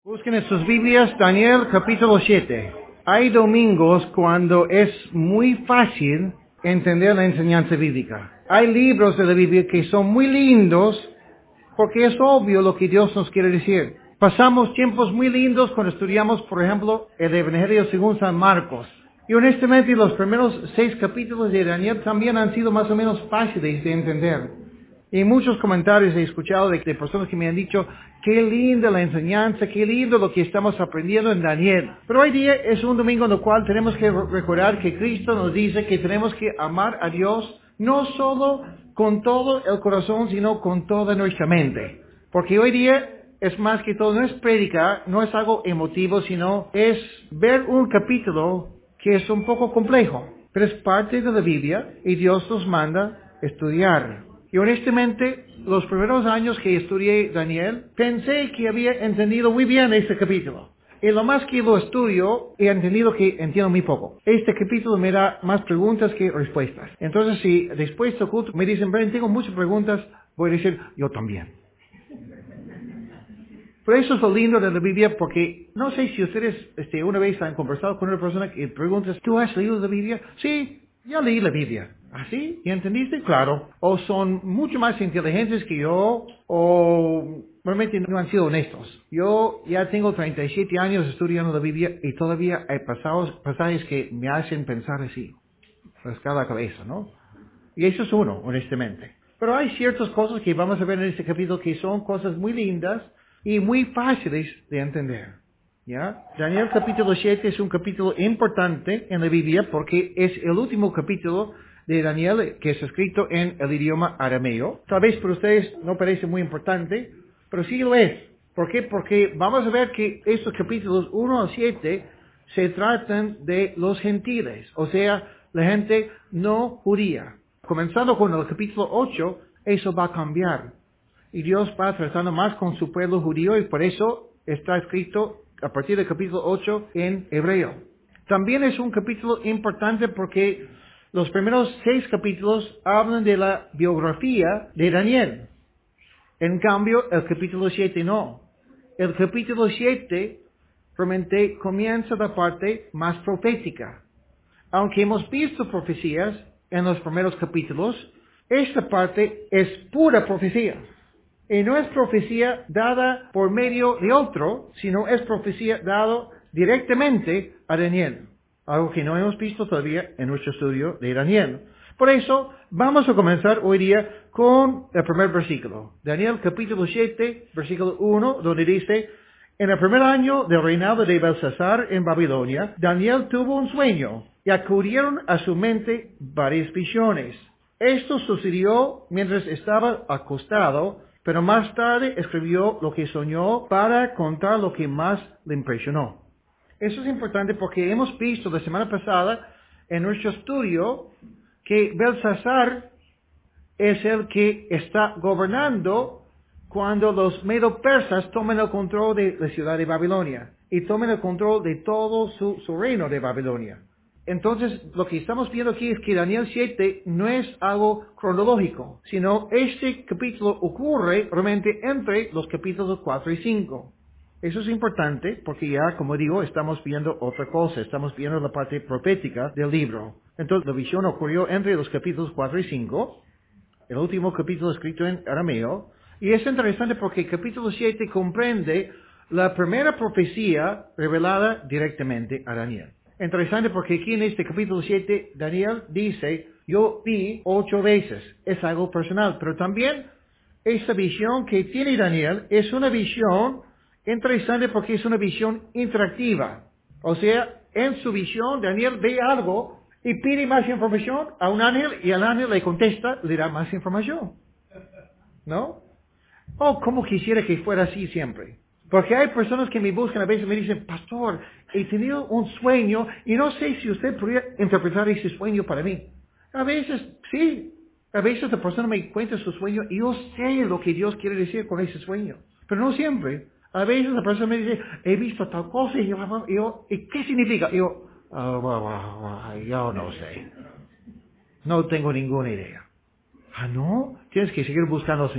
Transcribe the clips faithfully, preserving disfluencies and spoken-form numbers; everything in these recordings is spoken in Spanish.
Busquen en sus Biblias Daniel capítulo siete. Hay domingos cuando es muy fácil entender la enseñanza bíblica. Hay libros de la Biblia que son muy lindos porque es obvio lo que Dios nos quiere decir. Pasamos tiempos muy lindos cuando estudiamos, por ejemplo, el Evangelio según San Marcos. Y honestamente los primeros seis capítulos de Daniel también han sido más o menos fáciles de entender. Y muchos comentarios he escuchado de, de personas que me han dicho, qué linda la enseñanza, qué lindo lo que estamos aprendiendo en Daniel. Pero hoy día es un domingo en el cual tenemos que recordar que Cristo nos dice que tenemos que amar a Dios no solo con todo el corazón, sino con toda nuestra mente. Porque hoy día es más que todo, no es predicar, no es algo emotivo, sino es ver un capítulo que es un poco complejo. Pero es parte de la Biblia y Dios nos manda estudiar. Y honestamente, los primeros años que estudié Daniel, pensé que había entendido muy bien este capítulo. Y lo más que lo estudio, he entendido que entiendo muy poco. Este capítulo me da más preguntas que respuestas. Entonces, si después de culto me dicen, Brian, tengo muchas preguntas, voy a decir, yo también. Pero eso es lo lindo de la Biblia, porque no sé si ustedes este, una vez han conversado con una persona que preguntas, ¿tú has leído la Biblia? Sí, ya leí la Biblia. ¿Ah, sí? ¿Y entendiste? Claro. O son mucho más inteligentes que yo, o realmente no han sido honestos. Yo ya tengo treinta y siete años estudiando la Biblia y todavía hay pasados, pasajes que me hacen pensar así. Rascar la cabeza, ¿no? Y eso es uno, honestamente. Pero hay ciertas cosas que vamos a ver en este capítulo que son cosas muy lindas y muy fáciles de entender. ¿Ya? Daniel capítulo siete es un capítulo importante en la Biblia porque es el último capítulo de Daniel que es escrito en el idioma arameo. Tal vez para ustedes no parece muy importante, pero sí lo es. ¿Por qué? Porque vamos a ver que estos capítulos uno al siete se tratan de los gentiles, o sea, la gente no judía. Comenzando con el capítulo ocho, eso va a cambiar. Y Dios va tratando más con su pueblo judío y por eso está escrito a partir del capítulo ocho en hebreo. También es un capítulo importante porque los primeros seis capítulos hablan de la biografía de Daniel. En cambio, el capítulo siete no. El capítulo siete realmente comienza la parte más profética. Aunque hemos visto profecías en los primeros capítulos, esta parte es pura profecía. Y no es profecía dada por medio de otro, sino es profecía dada directamente a Daniel. Algo que no hemos visto todavía en nuestro estudio de Daniel. Por eso, vamos a comenzar hoy día con el primer versículo. Daniel capítulo siete, versículo uno, donde dice, en el primer año del reinado de Belsasar en Babilonia, Daniel tuvo un sueño y acudieron a su mente varias visiones. Esto sucedió mientras estaba acostado, pero más tarde escribió lo que soñó para contar lo que más le impresionó. Eso es importante porque hemos visto la semana pasada en nuestro estudio que Belsasar es el que está gobernando cuando los medo-persas toman el control de la ciudad de Babilonia y toman el control de todo su, su reino de Babilonia. Entonces, lo que estamos viendo aquí es que Daniel siete no es algo cronológico, sino este capítulo ocurre realmente entre los capítulos cuatro y cinco. Eso es importante porque ya, como digo, estamos viendo otra cosa, estamos viendo la parte profética del libro. Entonces, la visión ocurrió entre los capítulos cuatro y cinco, el último capítulo escrito en arameo, y es interesante porque el capítulo siete comprende la primera profecía revelada directamente a Daniel. Interesante porque aquí en este capítulo siete, Daniel dice, yo vi ocho veces, es algo personal, pero también esta visión que tiene Daniel es una visión interesante porque es una visión interactiva. O sea, en su visión, Daniel ve algo y pide más información a un ángel y el ángel le contesta, le da más información. ¿No? Oh, cómo quisiera que fuera así siempre. Porque hay personas que me buscan a veces y me dicen, pastor, he tenido un sueño y no sé si usted podría interpretar ese sueño para mí. A veces, sí. A veces la persona me cuenta su sueño y yo sé lo que Dios quiere decir con ese sueño. Pero no siempre. A veces la persona me dice, he visto tal cosa y yo, y yo ¿y qué significa? Y yo, oh, well, well, well, yo no sé. No tengo ninguna idea. Ah, ¿no? Tienes que seguir buscando al Señor.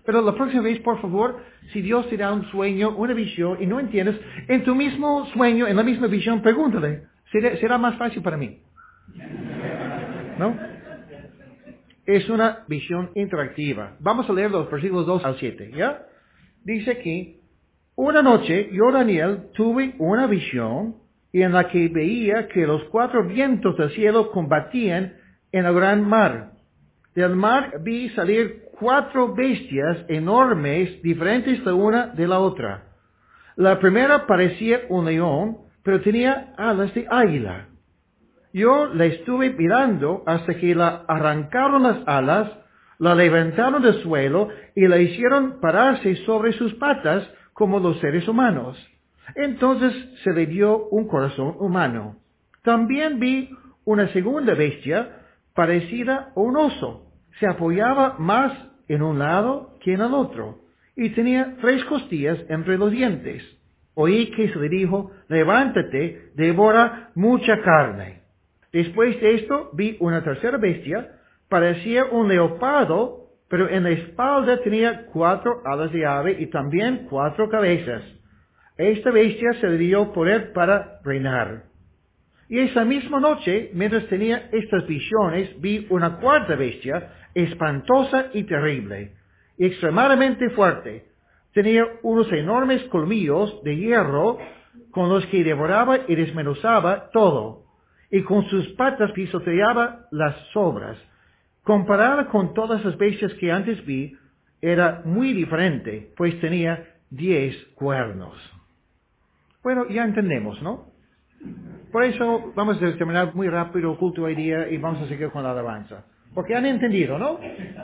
Pero la próxima vez, por favor, si Dios te da un sueño, una visión, y no entiendes, en tu mismo sueño, en la misma visión, pregúntale. Será, será más fácil para mí. ¿No? Es una visión interactiva. Vamos a leer los versículos dos al siete, ¿ya? Dice aquí, una noche yo, Daniel, tuve una visión en la que veía que los cuatro vientos del cielo combatían en el gran mar. Del mar vi salir cuatro bestias enormes, diferentes la una de la otra. La primera parecía un león, pero tenía alas de águila. Yo la estuve mirando hasta que la arrancaron las alas, la levantaron del suelo y la hicieron pararse sobre sus patas como los seres humanos. Entonces se le dio un corazón humano. También vi una segunda bestia parecida a un oso. Se apoyaba más en un lado que en el otro y tenía tres costillas entre los dientes. Oí que se le dijo, levántate, devora mucha carne. Después de esto vi una tercera bestia, parecía un leopardo, pero en la espalda tenía cuatro alas de ave y también cuatro cabezas. Esta bestia se le dio poder para reinar. Y esa misma noche, mientras tenía estas visiones, vi una cuarta bestia, espantosa y terrible, y extremadamente fuerte. Tenía unos enormes colmillos de hierro con los que devoraba y desmenuzaba todo, y con sus patas pisoteaba las sobras. Comparada con todas las bestias que antes vi, era muy diferente, pues tenía diez cuernos. Bueno, ya entendemos, ¿no? Por eso vamos a terminar muy rápido el culto hoy día y vamos a seguir con la alabanza. Porque han entendido, ¿no?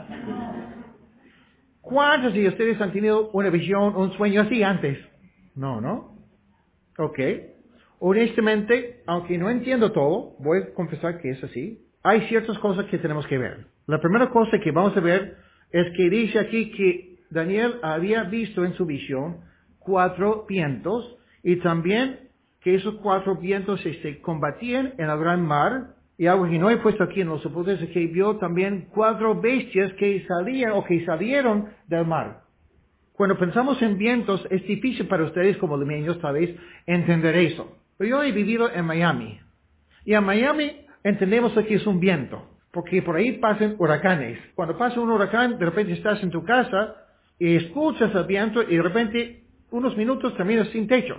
¿Cuántos de ustedes han tenido una visión, un sueño así antes? No, ¿no? Ok. Honestamente, aunque no entiendo todo, voy a confesar que es así. Hay ciertas cosas que tenemos que ver. La primera cosa que vamos a ver es que dice aquí que Daniel había visto en su visión cuatro vientos y también que esos cuatro vientos se combatían en el gran mar. Y algo que no he puesto aquí en los apuntes es que vio también cuatro bestias que salían o que salieron del mar. Cuando pensamos en vientos, es difícil para ustedes como limeños tal vez entender eso. Pero yo he vivido en Miami. Y en Miami entendemos lo que es un viento. Porque por ahí pasan huracanes. Cuando pasa un huracán, de repente estás en tu casa y escuchas el viento y de repente unos minutos terminas sin techo.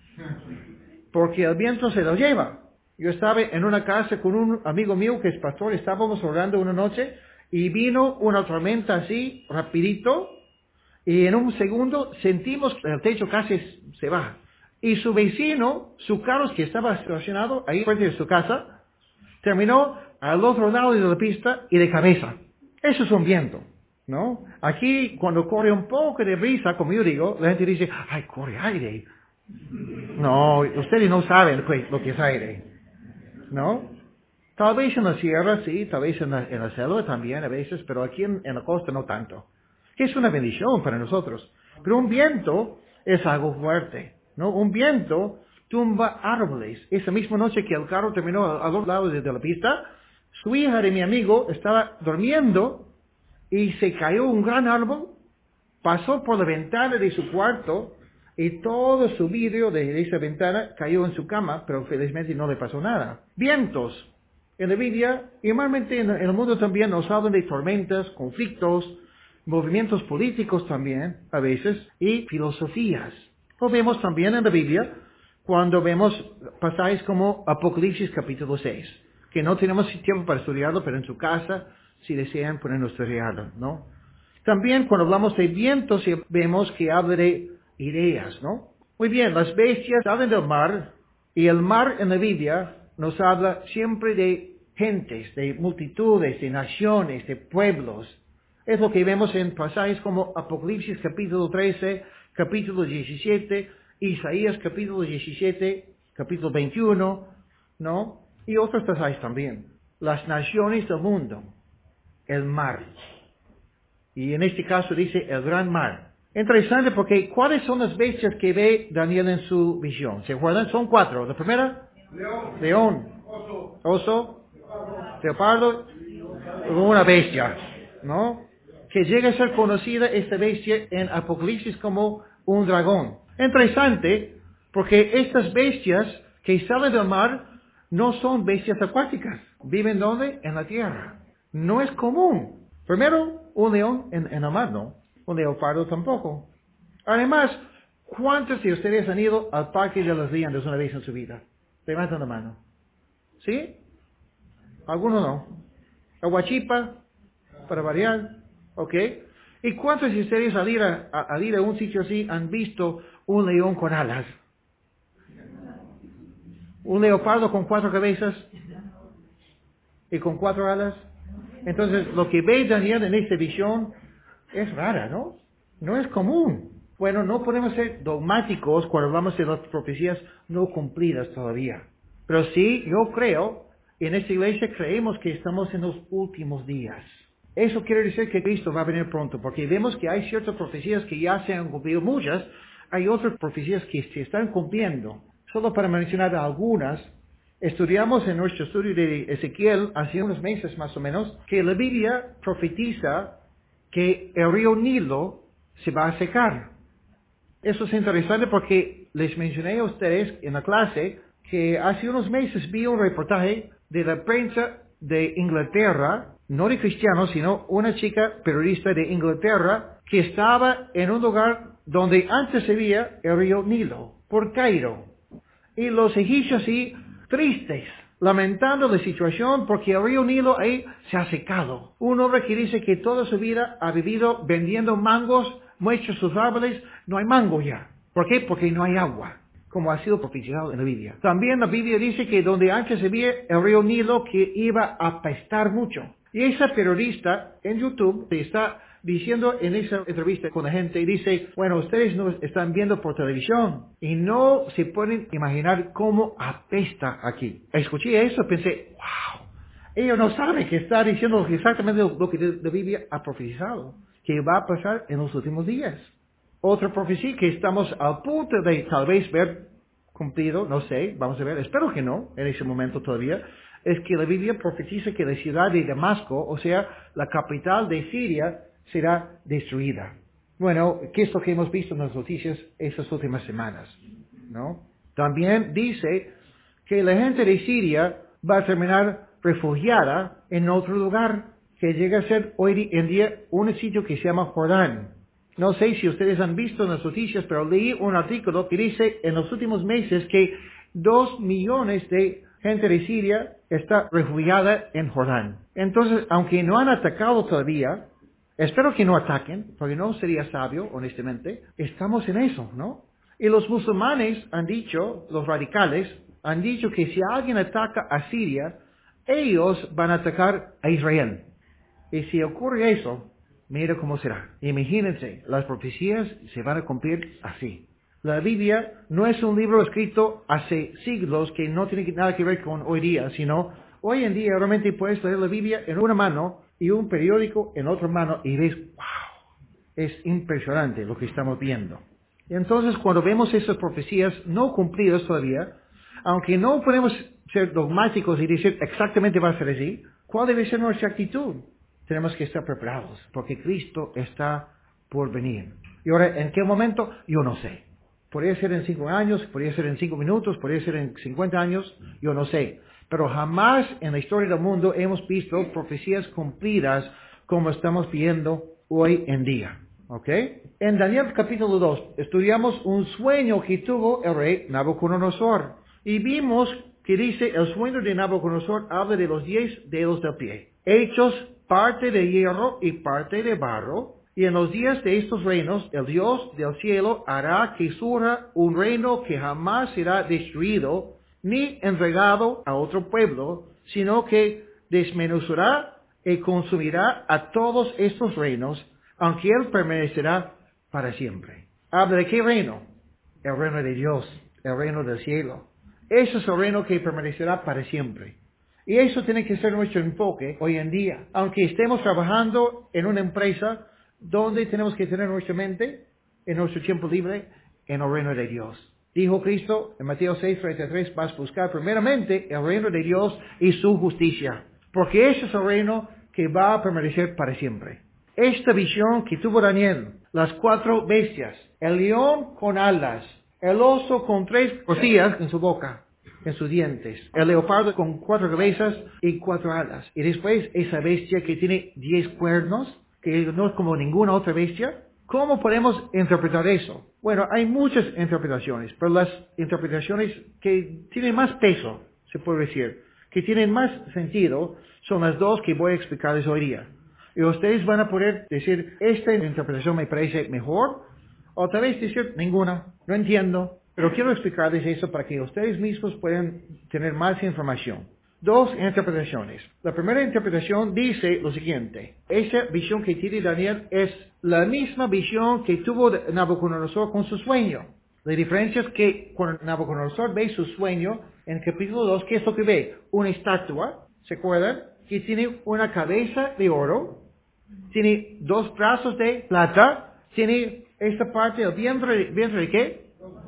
Porque el viento se lo lleva. Yo estaba en una casa con un amigo mío que es pastor, estábamos orando una noche y vino una tormenta así, rapidito, y en un segundo sentimos que el techo casi se va. Y su vecino, su carro que estaba estacionado ahí frente de su casa, terminó al otro lado de la pista y de cabeza. Eso es un viento, ¿no? Aquí, cuando corre un poco de brisa, como yo digo, la gente dice, ay, corre aire. No, ustedes no saben lo que es aire, ¿no? Tal vez en la sierra, sí, tal vez en la, en la selva también a veces, pero aquí en, en la costa no tanto. Es una bendición para nosotros. Pero un viento es algo fuerte, ¿no? Un viento tumba árboles. Esa misma noche que el carro terminó a, a dos lados de la pista, su hija de mi amigo estaba durmiendo y se cayó un gran árbol, pasó por la ventana de su cuarto y todo su vidrio de esa ventana cayó en su cama, pero felizmente no le pasó nada. Vientos. En la Biblia, y normalmente en el mundo también nos hablan de tormentas, conflictos, movimientos políticos también, a veces, y filosofías. Lo vemos también en la Biblia cuando vemos pasajes como Apocalipsis capítulo seis, que no tenemos tiempo para estudiarlo, pero en su casa, si desean, pueden estudiarlo, ¿no? También cuando hablamos de vientos, vemos que habla de ideas, ¿no? Muy bien, las bestias hablan del mar, y el mar en la Biblia nos habla siempre de gentes, de multitudes, de naciones, de pueblos. Es lo que vemos en pasajes como Apocalipsis capítulo trece, capítulo diecisiete, Isaías capítulo diecisiete, capítulo veintiuno, ¿no? Y otros pasajes también. Las naciones del mundo, el mar. Y en este caso dice el gran mar. Interesante porque ¿cuáles son las bestias que ve Daniel en su visión? ¿Se acuerdan? Son cuatro. La primera, león, león oso, oso, leopardo, una bestia, ¿no? que llega a ser conocida esta bestia en Apocalipsis como un dragón. Interesante, porque estas bestias que salen del mar no son bestias acuáticas. ¿Viven dónde? En la tierra. No es común. Primero, un león en, en el mar, no. Un leopardo tampoco. Además, ¿cuántos de ustedes han ido al Parque de las Leyendas una vez en su vida? Levanten la mano. ¿Sí? Algunos no. Aguachipa, para variar. ¿Ok? ¿Y cuántos de ustedes al ir a, a, al ir a un sitio así han visto un león con alas? ¿Un leopardo con cuatro cabezas y con cuatro alas? Entonces, lo que ve Daniel en esta visión es rara, ¿no? No es común. Bueno, no podemos ser dogmáticos cuando hablamos de las profecías no cumplidas todavía. Pero sí, yo creo, en esta iglesia creemos que estamos en los últimos días. Eso quiere decir que Cristo va a venir pronto, porque vemos que hay ciertas profecías que ya se han cumplido, muchas, hay otras profecías que se están cumpliendo. Solo para mencionar algunas, estudiamos en nuestro estudio de Ezequiel hace unos meses más o menos, que la Biblia profetiza que el río Nilo se va a secar. Eso es interesante porque les mencioné a ustedes en la clase que hace unos meses vi un reportaje de la prensa de Inglaterra, no de cristianos, sino una chica periodista de Inglaterra que estaba en un lugar donde antes se veía el río Nilo, por Cairo. Y los egipcios sí, tristes, lamentando la situación porque el río Nilo ahí se ha secado. Un hombre que dice que toda su vida ha vivido vendiendo mangos, muestra sus árboles, no hay mango ya. ¿Por qué? Porque no hay agua, como ha sido profetizado en la Biblia. También la Biblia dice que donde antes se veía el río Nilo que iba a apestar mucho. Y esa periodista en YouTube está diciendo en esa entrevista con la gente, y dice, bueno, ustedes nos están viendo por televisión y no se pueden imaginar cómo apesta aquí. Escuché eso, pensé, wow, ellos no saben que está diciendo exactamente lo que la Biblia ha profetizado, que va a pasar en los últimos días. Otra profecía que estamos a punto de tal vez ver cumplido, no sé, vamos a ver, espero que no, en ese momento todavía, es que la Biblia profetiza que la ciudad de Damasco, o sea, la capital de Siria, será destruida. Bueno, ¿qué es lo que hemos visto en las noticias estas últimas semanas? ¿No? También dice que la gente de Siria va a terminar refugiada en otro lugar, que llega a ser hoy en día un sitio que se llama Jordán. No sé si ustedes han visto en las noticias, pero leí un artículo que dice en los últimos meses que dos millones de gente de Siria está refugiada en Jordán. Entonces, aunque no han atacado todavía, espero que no ataquen, porque no sería sabio, honestamente. Estamos en eso, ¿no? Y los musulmanes han dicho, los radicales, han dicho que si alguien ataca a Siria, ellos van a atacar a Israel. Y si ocurre eso, mira cómo será. Imagínense, las profecías se van a cumplir así. La Biblia no es un libro escrito hace siglos que no tiene nada que ver con hoy día, sino hoy en día realmente puedes leer la Biblia en una mano y un periódico en otra mano y ves, wow, es impresionante lo que estamos viendo. Y entonces cuando vemos esas profecías no cumplidas todavía, aunque no podemos ser dogmáticos y decir exactamente va a ser así, ¿cuál debe ser nuestra actitud? Tenemos que estar preparados porque Cristo está por venir. Y ahora, ¿en qué momento? Yo no sé. Podría ser en cinco años, podría ser en cinco minutos, podría ser en cincuenta años, yo no sé. Pero jamás en la historia del mundo hemos visto profecías cumplidas como estamos viendo hoy en día. ¿Ok? En Daniel capítulo dos estudiamos un sueño que tuvo el rey Nabucodonosor. Y vimos que dice, el sueño de Nabucodonosor habla de los diez dedos del pie, hechos parte de hierro y parte de barro. Y en los días de estos reinos, el Dios del cielo hará que surja un reino que jamás será destruido, ni entregado a otro pueblo, sino que desmenuzará y consumirá a todos estos reinos, aunque él permanecerá para siempre. ¿Habla de qué reino? El reino de Dios, el reino del cielo. Ese es el reino que permanecerá para siempre. Y eso tiene que ser nuestro enfoque hoy en día. Aunque estemos trabajando en una empresa, ¿dónde tenemos que tener nuestra mente? En nuestro tiempo libre, en el reino de Dios. Dijo Cristo en Mateo seis, treinta y tres, vas a buscar primeramente el reino de Dios y su justicia. Porque ese es el reino que va a permanecer para siempre. esta visión que tuvo Daniel, las cuatro bestias, el león con alas, el oso con tres costillas en su boca, en sus dientes, el leopardo con cuatro cabezas y cuatro alas, y después esa bestia que tiene diez cuernos, que no es como ninguna otra bestia. ¿Cómo podemos interpretar eso? Bueno, hay muchas interpretaciones, pero las interpretaciones que tienen más peso, se puede decir, que tienen más sentido, son las dos que voy a explicarles hoy día. Y ustedes van a poder decir, esta interpretación me parece mejor, o tal vez decir, ninguna, no entiendo, pero quiero explicarles eso para que ustedes mismos puedan tener más información. Dos interpretaciones. La primera interpretación dice lo siguiente: esa visión que tiene Daniel es la misma visión que tuvo Nabucodonosor con su sueño. La diferencia es que cuando Nabucodonosor ve su sueño, en el capítulo dos, ¿qué es lo que ve? Una estatua, ¿se acuerdan? Que tiene una cabeza de oro, tiene dos brazos de plata, tiene esta parte del vientre, ¿vientre de qué?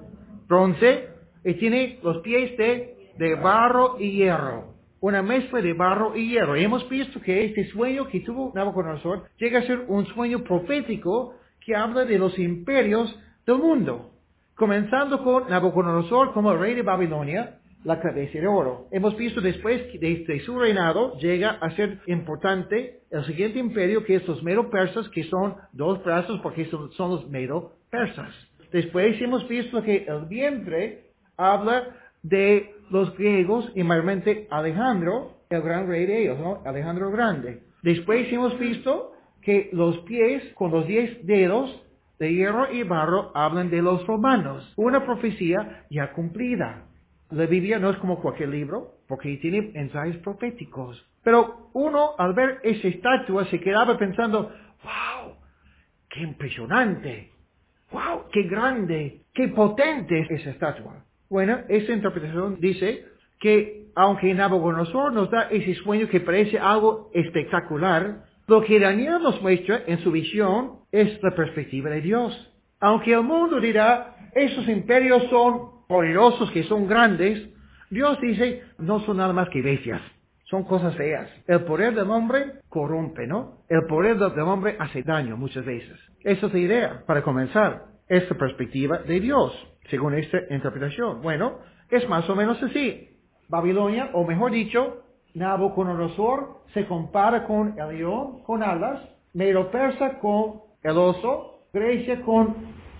Bronce, y tiene los pies de, de barro y hierro. Una mezcla de barro y hierro. Y hemos visto que este sueño que tuvo Nabucodonosor llega a ser un sueño profético que habla de los imperios del mundo. Comenzando con Nabucodonosor como rey de Babilonia, la cabeza de oro. Hemos visto después que desde su reinado llega a ser importante el siguiente imperio, que es los Medo-Persas, que son dos brazos porque son, son los Medo-Persas. Después hemos visto que el vientre habla de los griegos y mayormente Alejandro, el gran rey de ellos, ¿no? Alejandro el Grande. Después hemos visto que los pies con los diez dedos de hierro y barro hablan de los romanos. Una profecía ya cumplida. La Biblia no es como cualquier libro, porque tiene ensayos proféticos. Pero uno, al ver esa estatua, se quedaba pensando, ¡wow! ¡Qué impresionante! ¡Wow! ¡Qué grande! ¡Qué potente es esa estatua! Bueno, esa interpretación dice que aunque Nabucodonosor nos da ese sueño que parece algo espectacular, lo que Daniel nos muestra en su visión es la perspectiva de Dios. Aunque el mundo dirá, esos imperios son poderosos, que son grandes, Dios dice, no son nada más que bestias. Son cosas feas. El poder del hombre corrompe, ¿no? El poder del hombre hace daño muchas veces. Esa es la idea, para comenzar. Es la perspectiva de Dios, según esta interpretación. Bueno, es más o menos así. Babilonia, o mejor dicho, Nabucodonosor se compara con el león con alas, Medo-Persa con el oso, Grecia con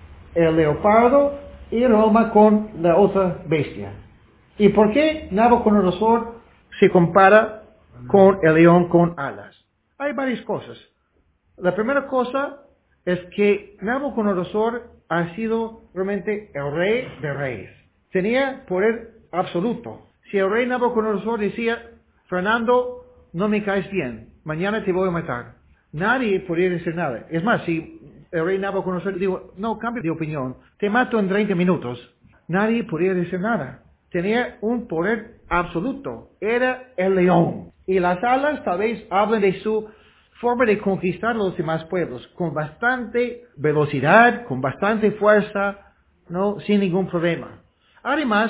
el leopardo y Roma con la otra bestia. ¿Y por qué Nabucodonosor se compara con el león con alas? Hay varias cosas. La primera cosa es que Nabucodonosor ha sido realmente el rey de reyes. Tenía poder absoluto. Si el rey Nabucodonosor decía, Fernando, no me caes bien, mañana te voy a matar, nadie podría decir nada. Es más, si el rey Nabucodonosor dijo, no, cambia de opinión, te mato en treinta minutos, nadie podría decir nada. Tenía un poder absoluto. Era el león. Y las alas tal vez hablan de su forma de conquistar a los demás pueblos, con bastante velocidad, con bastante fuerza, no, sin ningún problema. Además,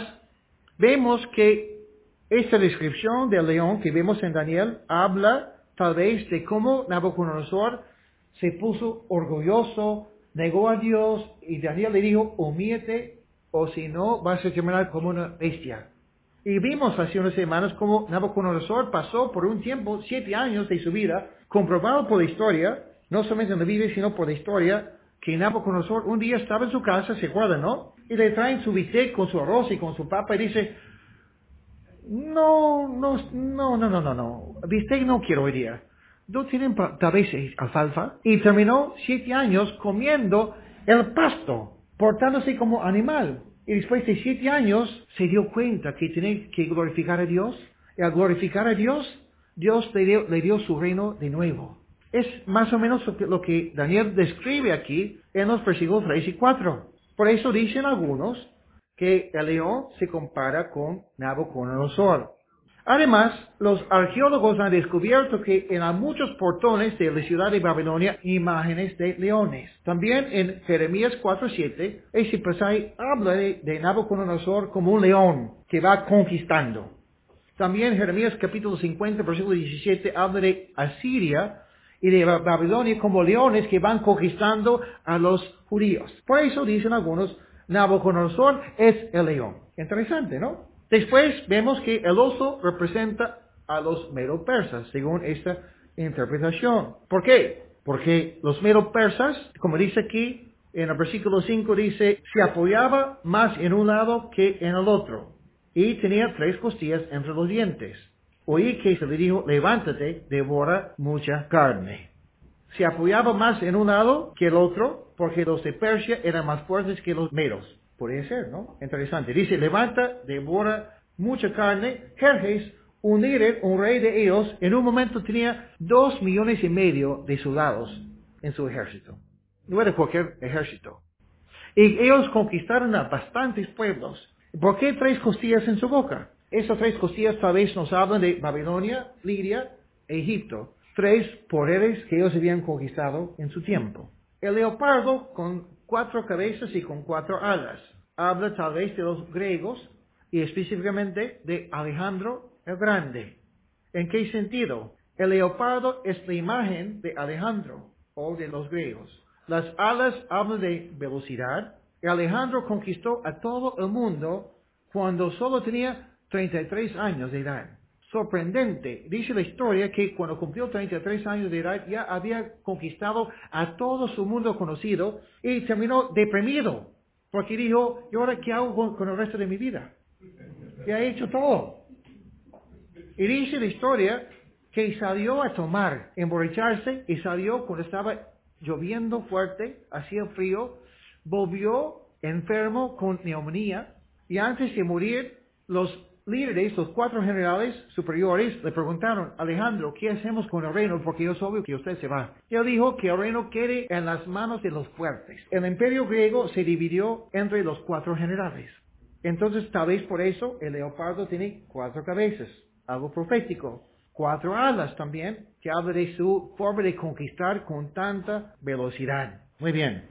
vemos que esta descripción del león que vemos en Daniel habla tal vez de cómo Nabucodonosor se puso orgulloso, negó a Dios, y Daniel le dijo, humíllate, o si no, vas a terminar como una bestia. Y vimos hace unas semanas cómo Nabucodonosor pasó por un tiempo, siete años de su vida, comprobado por la historia, no solamente en la Biblia, sino por la historia, que Nabucodonosor un día estaba en su casa, se acuerdan, ¿no? Y le traen su bistec con su arroz y con su papa y dice, no, no, no, no, no, no, no, bistec no quiero hoy día. ¿No tienen tal vez alfalfa? Y terminó siete años comiendo el pasto, portándose como animal. Y después de siete años se dio cuenta que tenía que glorificar a Dios. Y al glorificar a Dios, Dios le dio, le dio su reino de nuevo. Es más o menos lo que, lo que Daniel describe aquí en los versículos tres y cuatro. Por eso dicen algunos que el león se compara con Nabucodonosor. Además, los arqueólogos han descubierto que en muchos portones de la ciudad de Babilonia imágenes de leones. También en Jeremías cuatro siete, ese pasaje habla de, de Nabucodonosor como un león que va conquistando. También Jeremías capítulo cincuenta, versículo diecisiete, habla de Asiria y de Babilonia como leones que van conquistando a los judíos. Por eso dicen algunos, Nabucodonosor es el león. Interesante, ¿no? Después vemos que el oso representa a los medo-persas, según esta interpretación. ¿Por qué? Porque los medo-persas, como dice aquí, en el versículo cinco dice, se apoyaba más en un lado que en el otro, y tenía tres costillas entre los dientes. Oí que se le dijo, levántate, devora mucha carne. Se apoyaba más en un lado que el otro, porque los de Persia eran más fuertes que los medos. Podría ser, ¿no? Interesante. Dice, levanta, devora mucha carne. Jerjes, un líder, un rey de ellos, en un momento tenía dos millones y medio de soldados en su ejército. No era cualquier ejército. Y ellos conquistaron a bastantes pueblos. ¿Por qué tres costillas en su boca? Esas tres costillas tal vez nos hablan de Babilonia, Lidia e Egipto. Tres poderes que ellos habían conquistado en su tiempo. El leopardo con cuatro cabezas y con cuatro alas. Habla tal vez de los griegos y específicamente de Alejandro el Grande. ¿En qué sentido? El leopardo es la imagen de Alejandro o de los griegos. Las alas hablan de velocidad. Y Alejandro conquistó a todo el mundo cuando solo tenía treinta y tres años de edad. Sorprendente. Dice la historia que cuando cumplió treinta y tres años de edad ya había conquistado a todo su mundo conocido y terminó deprimido. Porque dijo, ¿y ahora qué hago con, con el resto de mi vida? Ya he hecho todo. Y dice la historia que salió a tomar, emborracharse y salió cuando estaba lloviendo fuerte, hacía frío, volvió enfermo con neumonía y antes de morir los líderes, los cuatro generales superiores le preguntaron, Alejandro, ¿qué hacemos con el reino? Porque es obvio que usted se va. Y él dijo que el reino quede en las manos de los fuertes. El imperio griego se dividió entre los cuatro generales. Entonces tal vez por eso el leopardo tiene cuatro cabezas, algo profético. Cuatro alas también, que habla de su forma de conquistar con tanta velocidad. Muy bien.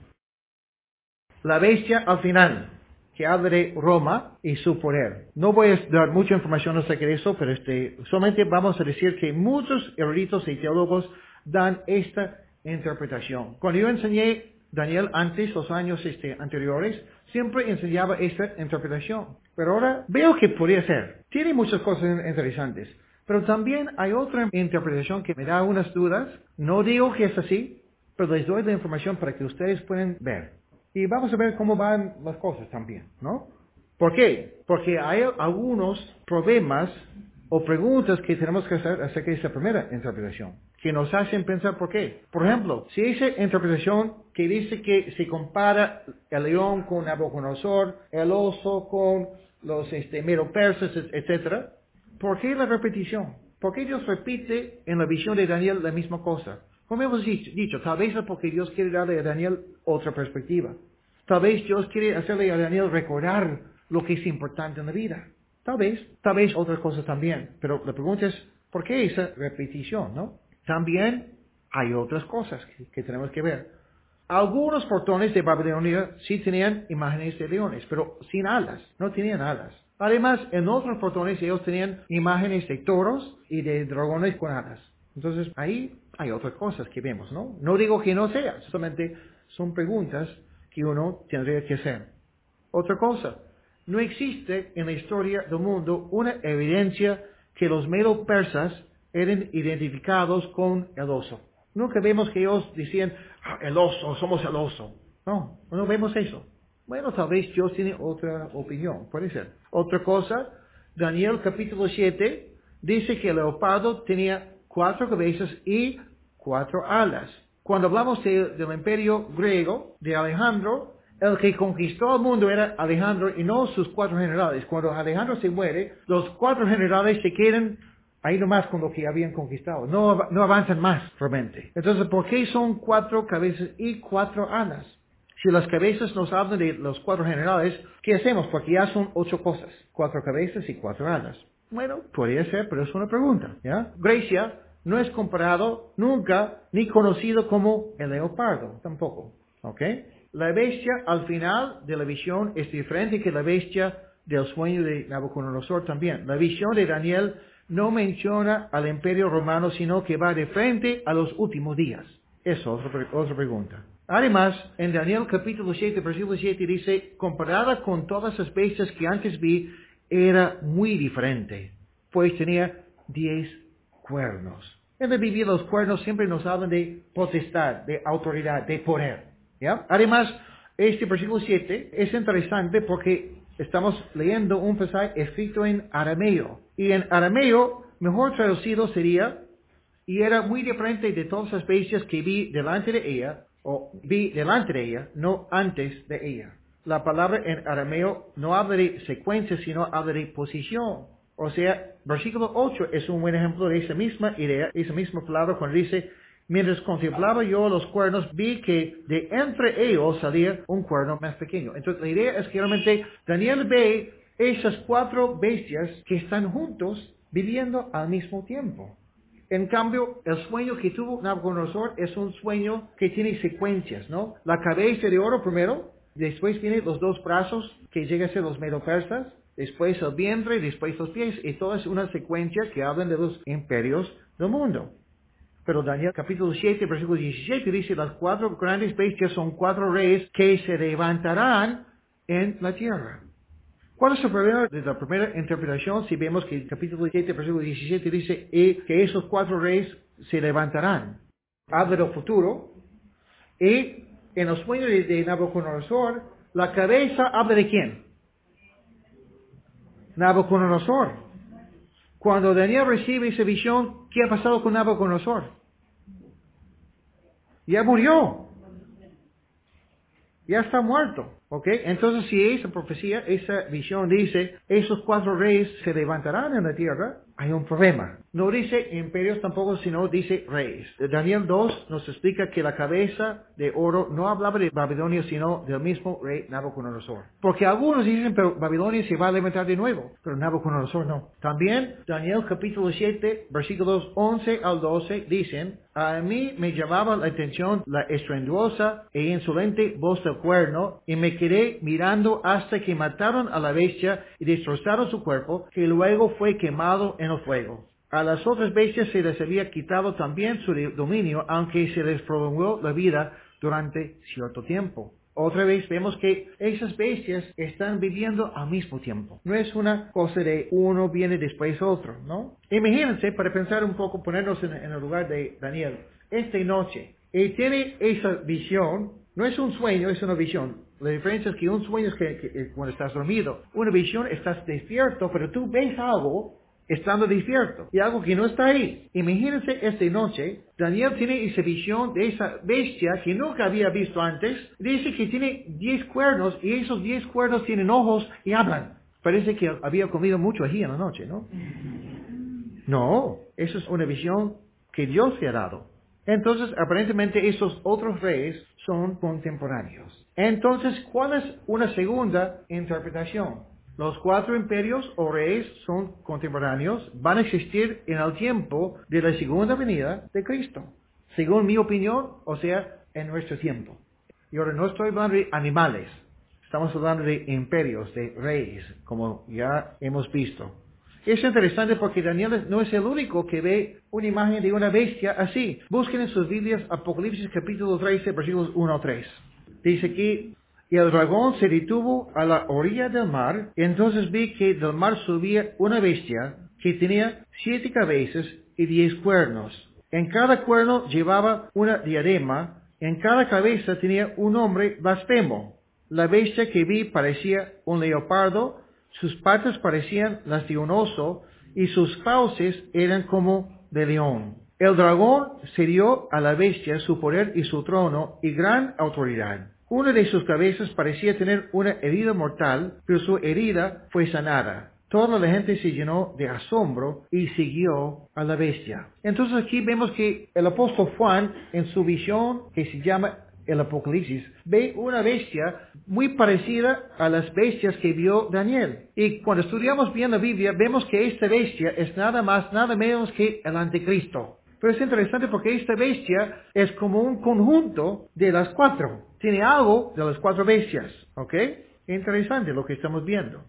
La bestia al final, que habla de Roma y su poder. No voy a dar mucha información acerca de eso, pero este, solamente vamos a decir que muchos eruditos y teólogos dan esta interpretación. Cuando yo enseñé Daniel antes, los años este, anteriores, siempre enseñaba esta interpretación. Pero ahora veo que podría ser. Tiene muchas cosas interesantes. Pero también hay otra interpretación que me da unas dudas. No digo que es así, pero les doy la información para que ustedes puedan ver. Y vamos a ver cómo van las cosas también, ¿no? ¿Por qué? Porque hay algunos problemas o preguntas que tenemos que hacer acerca de esta primera interpretación, que nos hacen pensar por qué. Por ejemplo, si esa interpretación que dice que se compara el león con Nabucodonosor, el oso con los este, medo-persas, etcétera, ¿por qué la repetición? ¿Por qué Dios repite en la visión de Daniel la misma cosa? Como hemos dicho, dicho, tal vez es porque Dios quiere darle a Daniel otra perspectiva. Tal vez Dios quiere hacerle a Daniel recordar lo que es importante en la vida. Tal vez, tal vez otras cosas también. Pero la pregunta es, ¿por qué esa repetición, no? También hay otras cosas que, que tenemos que ver. Algunos portones de Babilonia sí tenían imágenes de leones, pero sin alas, no tenían alas. Además, en otros portones ellos tenían imágenes de toros y de dragones con alas. Entonces, ahí hay otras cosas que vemos, ¿no? No digo que no sea, solamente son preguntas que uno tendría que hacer. Otra cosa, no existe en la historia del mundo una evidencia que los medo-persas eran identificados con el oso. Nunca vemos que ellos decían, ah, el oso, somos el oso. No, no vemos eso. Bueno, tal vez Dios tiene otra opinión, puede ser. Otra cosa, Daniel capítulo siete dice que el leopardo tenía cuatro cabezas y cuatro alas. Cuando hablamos de, del imperio griego, de Alejandro, el que conquistó el mundo era Alejandro y no sus cuatro generales. Cuando Alejandro se muere, los cuatro generales se quedan ahí nomás con lo que habían conquistado. No, no avanzan más realmente. Entonces, ¿por qué son cuatro cabezas y cuatro alas? Si las cabezas nos hablan de los cuatro generales, ¿qué hacemos? Porque ya son ocho cosas. Cuatro cabezas y cuatro alas. Bueno, podría ser, pero es una pregunta, ¿ya? Grecia no es comparado nunca ni conocido como el leopardo, tampoco, ¿ok? La bestia al final de la visión es diferente que la bestia del sueño de Nabucodonosor también. La visión de Daniel no menciona al imperio romano, sino que va de frente a los últimos días. Eso, otra, pre- otra pregunta. Además, en Daniel capítulo siete, versículo siete dice, comparada con todas las bestias que antes vi, era muy diferente, pues tenía diez cuernos. En la Biblia los cuernos siempre nos hablan de potestad, de autoridad, de poder. ¿Ya? Además, este versículo siete es interesante porque estamos leyendo un pasaje escrito en arameo. Y en arameo, mejor traducido sería, y era muy diferente de todas las bestias que vi delante de ella, o vi delante de ella, no antes de ella. La palabra en arameo no habla de secuencia, sino habla de posición. O sea, versículo ocho es un buen ejemplo de esa misma idea, esa misma palabra cuando dice, mientras contemplaba yo los cuernos, vi que de entre ellos salía un cuerno más pequeño. Entonces la idea es que realmente Daniel ve esas cuatro bestias que están juntos viviendo al mismo tiempo. En cambio, el sueño que tuvo Nabucodonosor es un sueño que tiene secuencias, ¿no? La cabeza de oro primero, después vienen los dos brazos, que llegan a ser los medopersas, después el vientre, después los pies, y toda es una secuencia que hablan de los imperios del mundo. Pero Daniel capítulo siete, versículo diecisiete dice, las cuatro grandes bestias son cuatro reyes que se levantarán en la tierra. ¿Cuál es el problema de la primera interpretación si vemos que el capítulo siete, versículo diecisiete dice eh, que esos cuatro reyes se levantarán? Habla del futuro. Y en los sueños de, de Nabucodonosor, la cabeza habla de quién? Nabucodonosor. Cuando Daniel recibe esa visión, ¿qué ha pasado con Nabucodonosor? Ya murió. Ya está muerto. ¿Ok? Entonces, si esa profecía, esa visión dice, esos cuatro reyes se levantarán en la tierra, hay un problema. No dice imperios tampoco, sino dice reyes. Daniel dos nos explica que la cabeza de oro no hablaba de Babilonia, sino del mismo rey Nabucodonosor. Porque algunos dicen, pero Babilonia se va a levantar de nuevo, pero Nabucodonosor no. También, Daniel capítulo siete, versículos once al doce, dicen, a mí me llamaba la atención la estruendosa e insolente voz del cuerno, y me quedé mirando hasta que mataron a la bestia y destrozaron su cuerpo, que luego fue quemado en el fuego. A las otras bestias se les había quitado también su dominio, aunque se les prolongó la vida durante cierto tiempo. Otra vez vemos que esas bestias están viviendo al mismo tiempo. No es una cosa de uno viene después otro, ¿no? Imagínense, para pensar un poco, ponernos en, en el lugar de Daniel, esta noche, él tiene esa visión, no es un sueño, es una visión. La diferencia es que un sueño es que, que, que cuando estás dormido, una visión estás despierto, pero tú ves algo estando despierto, y algo que no está ahí. Imagínense esta noche, Daniel tiene esa visión de esa bestia que nunca había visto antes. Dice que tiene diez cuernos, y esos diez cuernos tienen ojos y hablan. Parece que había comido mucho ají en la noche, ¿no? No, eso es una visión que Dios le ha dado. Entonces, aparentemente, esos otros reyes son contemporáneos. Entonces, ¿cuál es una segunda interpretación? Los cuatro imperios o reyes son contemporáneos, van a existir en el tiempo de la segunda venida de Cristo. Según mi opinión, o sea, en nuestro tiempo. Y ahora no estoy hablando de animales, estamos hablando de imperios, de reyes, como ya hemos visto. Es interesante porque Daniel no es el único que ve una imagen de una bestia así. Busquen en sus Biblias Apocalipsis capítulo trece, versículos uno a tres. Dice aquí, y el dragón se detuvo a la orilla del mar, y entonces vi que del mar subía una bestia que tenía siete cabezas y diez cuernos. En cada cuerno llevaba una diadema, en cada cabeza tenía un nombre blasfemo. La bestia que vi parecía un leopardo, sus patas parecían las de un oso, y sus fauces eran como de león. El dragón se dio a la bestia su poder y su trono y gran autoridad. Una de sus cabezas parecía tener una herida mortal, pero su herida fue sanada. Toda la gente se llenó de asombro y siguió a la bestia. Entonces aquí vemos que el apóstol Juan, en su visión, que se llama el Apocalipsis, ve una bestia muy parecida a las bestias que vio Daniel. Y cuando estudiamos bien la Biblia, vemos que esta bestia es nada más, nada menos que el anticristo. Pero es interesante porque esta bestia es como un conjunto de las cuatro. Tiene algo de las cuatro bestias, ¿ok? Interesante lo que estamos viendo.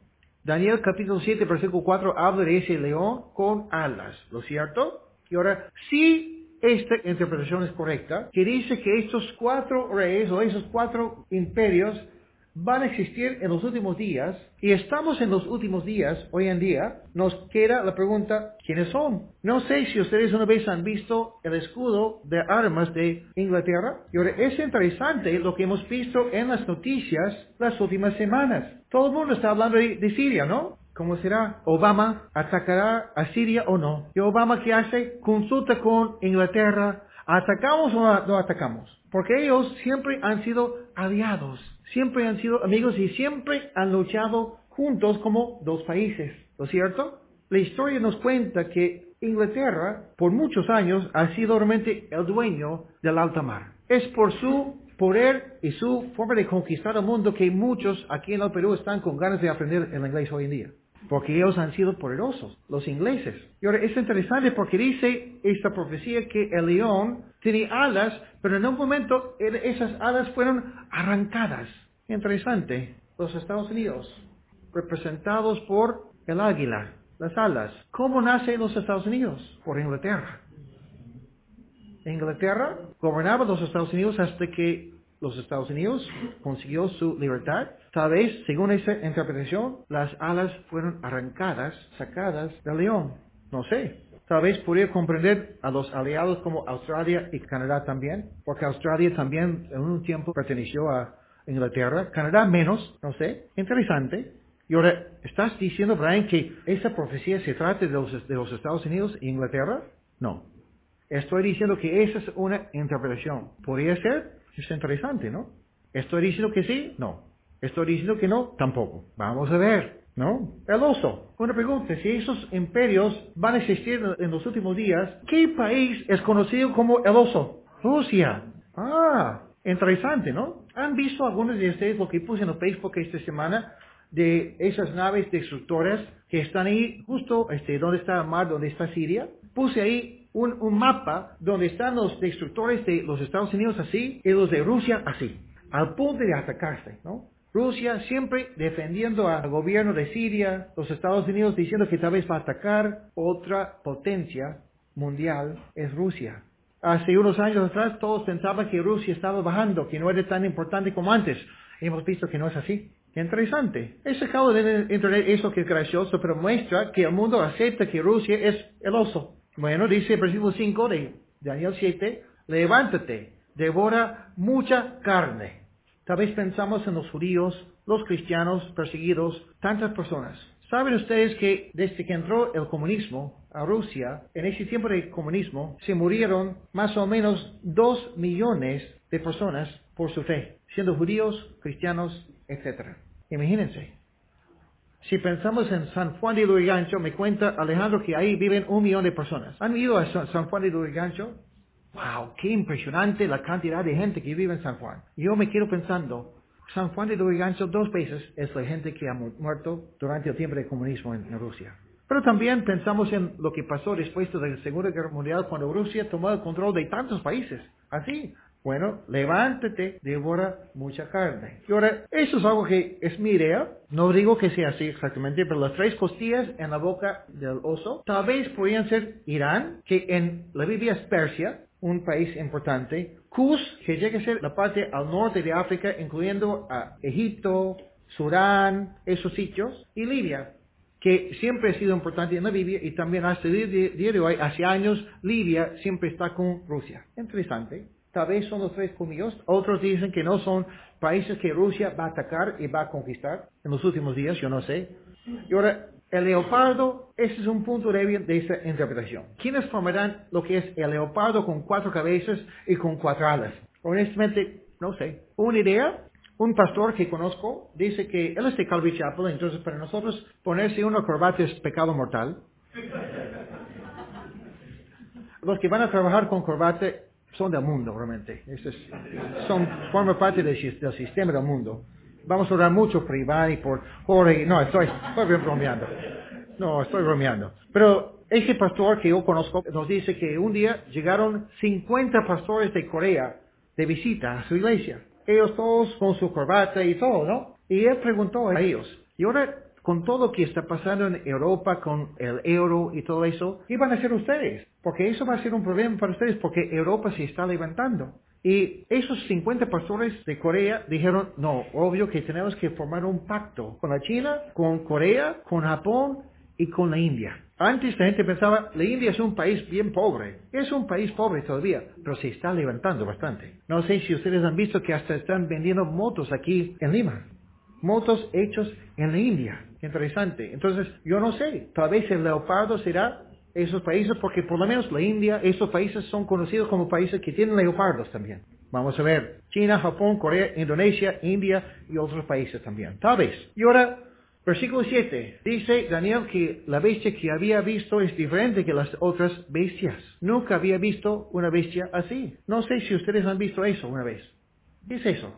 Daniel capítulo siete, versículo cuatro, habla de ese león con alas, ¿lo es cierto? Y ahora, si esta interpretación es correcta, que dice que estos cuatro reyes o esos cuatro imperios van a existir en los últimos días, y estamos en los últimos días, hoy en día, nos queda la pregunta, ¿quiénes son? No sé si ustedes una vez han visto el escudo de armas de Inglaterra, y ahora es interesante lo que hemos visto en las noticias las últimas semanas. Todo el mundo está hablando de, de Siria, ¿no? ¿Cómo será? ¿Obama atacará a Siria o no? ¿Y Obama qué hace? Consulta con Inglaterra, ¿atacamos o no atacamos? Porque ellos siempre han sido aliados, siempre han sido amigos y siempre han luchado juntos como dos países, ¿no es cierto? La historia nos cuenta que Inglaterra, por muchos años, ha sido realmente el dueño del alta mar. Es por su poder y su forma de conquistar el mundo que muchos aquí en el Perú están con ganas de aprender el inglés hoy en día. Porque ellos han sido poderosos, los ingleses. Y ahora es interesante porque dice esta profecía que el león tiene alas, pero en un momento esas alas fueron arrancadas. Interesante. Los Estados Unidos, representados por el águila, las alas. ¿Cómo nace los Estados Unidos? Por Inglaterra. Inglaterra gobernaba los Estados Unidos hasta que los Estados Unidos consiguió su libertad. Tal vez, según esa interpretación, las alas fueron arrancadas, sacadas del león. No sé. Tal vez podría comprender a los aliados como Australia y Canadá también, porque Australia también en un tiempo perteneció a Inglaterra. Canadá menos, no sé. Interesante. Y ahora, ¿estás diciendo, Brian, que esa profecía se trata de los, de los Estados Unidos e Inglaterra? No. Estoy diciendo que esa es una interpretación. ¿Podría ser? Es interesante, ¿no? ¿Estoy diciendo que sí? No. ¿Estoy diciendo que no? Tampoco. Vamos a ver, ¿no? El oso. Una pregunta, si esos imperios van a existir en los últimos días, ¿qué país es conocido como el oso? Rusia. Ah, interesante, ¿no? ¿Han visto algunos de ustedes lo que puse en el Facebook esta semana de esas naves destructoras que están ahí justo este, donde está el mar, donde está Siria? Puse ahí Un, un mapa donde están los destructores de los Estados Unidos así y los de Rusia así, al punto de atacarse, ¿no? Rusia siempre defendiendo al gobierno de Siria, los Estados Unidos diciendo que tal vez va a atacar. Otra potencia mundial es Rusia. Hace unos años atrás todos pensaban que Rusia estaba bajando, que no era tan importante como antes. Hemos visto que no es así. Interesante. He sacado de internet eso que es gracioso, pero muestra que el mundo acepta que Rusia es el oso. Bueno, dice el versículo cinco de Daniel siete, levántate, devora mucha carne. Tal vez pensamos en los judíos, los cristianos perseguidos, tantas personas. ¿Saben ustedes que desde que entró el comunismo a Rusia, en ese tiempo de comunismo, se murieron más o menos dos millones de personas por su fe, siendo judíos, cristianos, etcétera? Imagínense. Si pensamos en San Juan de Lurigancho, me cuenta Alejandro que ahí viven un millón de personas. ¿Han ido a San Juan de Lurigancho? ¡Wow! ¡Qué impresionante la cantidad de gente que vive en San Juan! Yo me quedo pensando, San Juan de Lurigancho dos veces es la gente que ha muerto durante el tiempo del comunismo en, en Rusia. Pero también pensamos en lo que pasó después de la Segunda Guerra Mundial cuando Rusia tomó el control de tantos países. Así. Bueno, levántate, devora mucha carne. Y ahora, eso es algo que es mi idea. No digo que sea así exactamente, pero las tres costillas en la boca del oso, tal vez podrían ser Irán, que en la Biblia es Persia, un país importante. Cus, que llega a ser la parte al norte de África, incluyendo a Egipto, Sudán, esos sitios, y Libia, que siempre ha sido importante en la Biblia, y también hasta el día de hoy, hace años, Libia siempre está con Rusia. Interesante. Tal vez son los tres colmillos. Otros dicen que no son países que Rusia va a atacar y va a conquistar en los últimos días, yo no sé. Y ahora, el leopardo, ese es un punto débil de esta interpretación. ¿Quiénes formarán lo que es el leopardo con cuatro cabezas y con cuatro alas? Honestamente, no sé. Una idea, un pastor que conozco dice que él es de Calvary Chapel, entonces para nosotros ponerse una corbata es pecado mortal. Los que van a trabajar con corbata son del mundo, realmente. Es, es, son, forman parte del, del sistema del mundo. Vamos a orar mucho por Iván y por Jorge. No, estoy, estoy bromeando. No, estoy bromeando. Pero ese pastor que yo conozco nos dice que un día llegaron cincuenta pastores de Corea de visita a su iglesia. Ellos todos con su corbata y todo, ¿no? Y él preguntó a ellos, y ahora, con todo lo que está pasando en Europa, con el euro y todo eso, ¿qué van a hacer ustedes? Porque eso va a ser un problema para ustedes, porque Europa se está levantando. Y esos cincuenta pastores de Corea dijeron, no, obvio que tenemos que formar un pacto con la China, con Corea, con Japón y con la India. Antes la gente pensaba, la India es un país bien pobre. Es un país pobre todavía, pero se está levantando bastante. No sé si ustedes han visto que hasta están vendiendo motos aquí en Lima. Motos hechos en la India. Interesante. Entonces, yo no sé, tal vez el leopardo será esos países, porque por lo menos la India, esos países son conocidos como países que tienen leopardos también. Vamos a ver, China, Japón, Corea, Indonesia, India y otros países también. Tal vez. Y ahora, versículo siete, dice Daniel que la bestia que había visto es diferente que las otras bestias. Nunca había visto una bestia así. No sé si ustedes han visto eso una vez. ¿Qué es eso?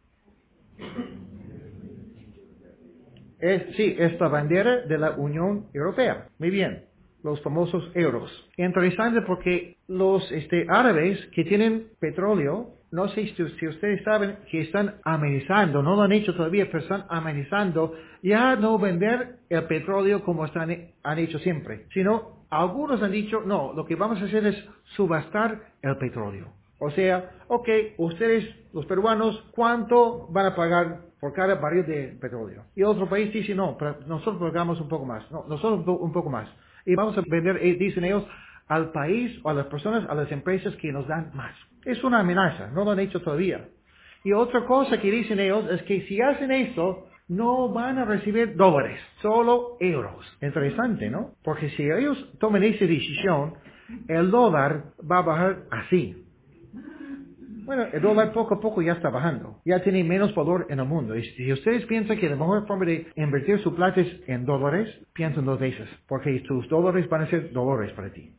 Es, sí, es la bandera de la Unión Europea. Muy bien. Los famosos euros. Interesante porque los este, árabes que tienen petróleo, no sé si, si ustedes saben que están amenazando, no lo han hecho todavía, pero están amenazando ya no vender el petróleo como están, han hecho siempre, sino algunos han dicho, no, lo que vamos a hacer es subastar el petróleo. O sea, ok, ustedes, los peruanos, ¿cuánto van a pagar por cada barril de petróleo? Y otro país dice, no, pero nosotros pagamos un poco más, no, nosotros un poco más. Y vamos a vender, eh, dicen ellos, al país o a las personas, a las empresas que nos dan más. Es una amenaza, no lo han hecho todavía. Y otra cosa que dicen ellos es que si hacen esto, no van a recibir dólares, solo euros. Interesante, ¿no? Porque si ellos toman esa decisión, el dólar va a bajar así. Bueno, el dólar poco a poco ya está bajando. Ya tiene menos valor en el mundo. Y si ustedes piensan que la mejor forma de invertir su plata es en dólares, piensen dos veces. Porque tus dólares van a ser dólares para ti.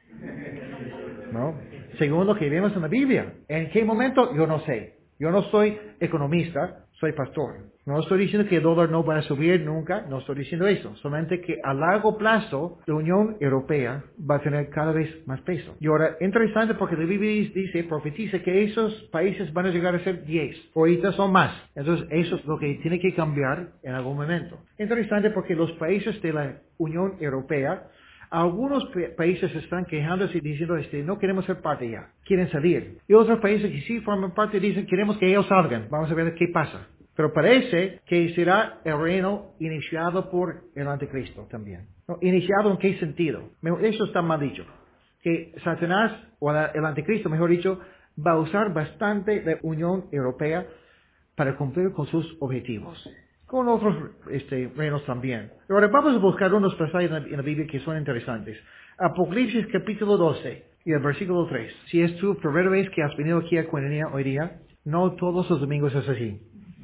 ¿No? Según lo que vemos en la Biblia. ¿En qué momento? Yo no sé. Yo no soy economista, soy pastor. No estoy diciendo que el dólar no va a subir nunca, no estoy diciendo eso. Solamente que a largo plazo la Unión Europea va a tener cada vez más peso. Y ahora, interesante porque la Biblia dice, profetiza que esos países van a llegar a ser diez. Ahorita son más. Entonces, eso es lo que tiene que cambiar en algún momento. Interesante porque los países de la Unión Europea, algunos países se están quejándose y diciendo, este, no queremos ser parte ya, quieren salir. Y otros países que sí forman parte dicen, queremos que ellos salgan, vamos a ver qué pasa. Pero parece que será el reino iniciado por el anticristo también. ¿No? ¿Iniciado en qué sentido? Eso está mal dicho. Que Satanás, o el anticristo mejor dicho, va a usar bastante la Unión Europea para cumplir con sus objetivos. Con otros este, reinos también. Ahora vamos a buscar unos pasajes en la, en la Biblia que son interesantes. Apocalipsis capítulo doce y el versículo tres. Si es tu primera vez que has venido aquí a Koinonia hoy día, no todos los domingos es así.